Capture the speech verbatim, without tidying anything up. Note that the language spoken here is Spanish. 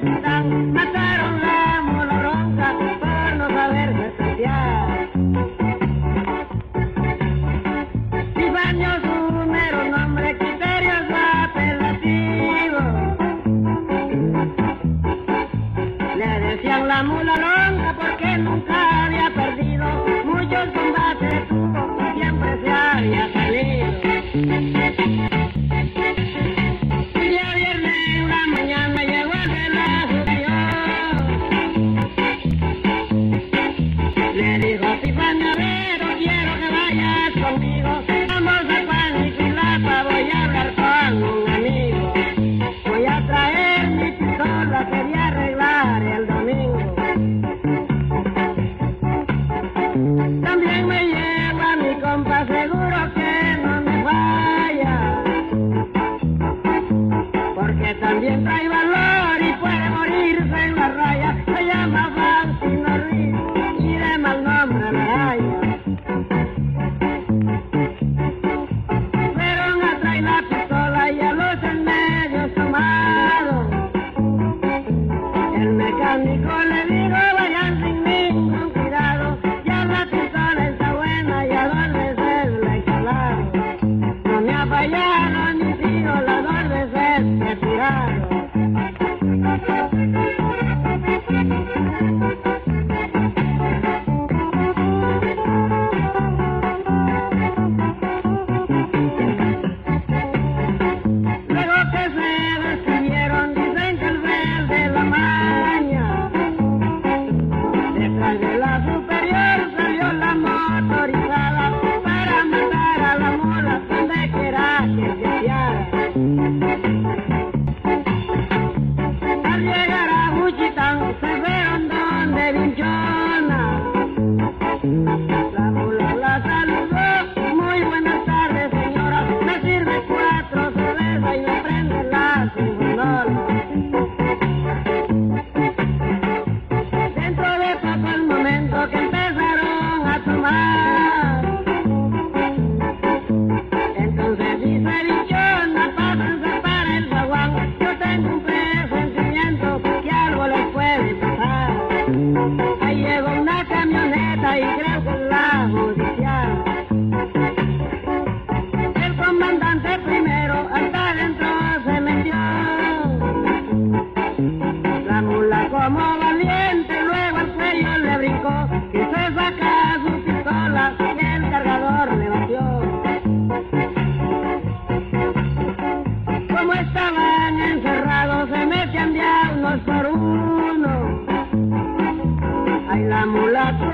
Uchitlán mataron la mula ronca por no saberse saciar. Ibaño su mero nombre, criterios apelativos. Le decían la mula ronca porque nunca había perdido, muchos combates tuvo y siempre se había salido. Un día viernes una mañana llegó el de la superior. Le dijo a Tifanadero, quiero que vayas conmigo, vamos a Cuaniquilapa, voy a hablar con un amigo. Voy a traer mi pistola, quería arreglar el domingo. También me llevo a mi compa, seguro que no me falla, porque también trae valor y puede morirse en la raya. Se llama Faustino Ruiz y de mal nombre Maraya. Fueron a traer la pistola y a los en medio tomados. El mecánico le dijo, vayan sin ningún cuidado, ya la pistola está buena y a dos veces la he calado. No me ha fallado ni tiro, las dos veces he tirado. Luego que se despidieron, dicen que el rey de la maña, detrás de la superior salió la motorizada para matar a la mula donde quiera que se hallara. Al llegar a Uchitlán se fueron donde Vinchona. La mula la saludó, muy buenas tardes señora, me sirve cuatro cervezas y me prende la cincuentola. Dentro de poco el momento que empezaron a tomar, entonces dice Vinchona, pásense para el zaguán, yo tengo un presentimiento que algo les puede pasar. Ahí llegó una camioneta y creo que es la judicial. El comandante primero hasta adentro se metió. La mula como valiente luego al cuello le brincó y se saca su pistola y el cargador le batió. Como estaban encerrados se metían de a unos por uno. Ay, la mula